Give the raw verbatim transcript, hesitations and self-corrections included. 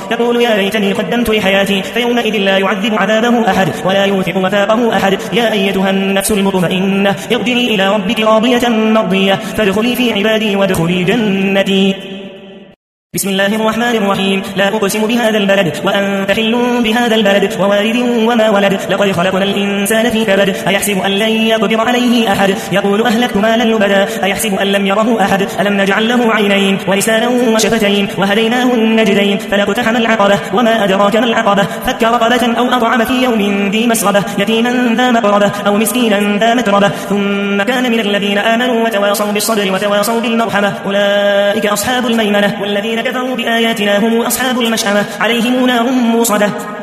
يقول يا ليتني قدمت لحياتي فيومئذ لا يعذب عذابه أحد ولا يوثق وثاقه أحد. يا أيتها النفس المطمئنة ارجعي إلى ربك راضية مرضية فادخلي في عبادي وادخلي جنتي. بسم الله الرحمن الرحيم. لا أقسم بهذا البلد وأنت حل بهذا البلد ووالد وما ولد لقد خلقنا الإنسان في كبد أيحسب أن لن يقدر عليه أحد يقول أهلكت مالا لبدا أيحسب أن لم يره أحد ألم نجعل له عينين ولسانا وشفتين وهديناه النجدين فلاقتحم العقبة وما أدراك ما العقبة فك رقبة أو أطعم في يوم ذي مسغبة يتيما ذا مقربة أو مسكينا ذا متربة ثم كان من الذين آمنوا وتواصوا بالصبر وتواصوا بالمرحمة أولئك أصحاب الميمنة والذين كفروا بآياتنا هم أصحاب المشأمة عليهم نار موصدة.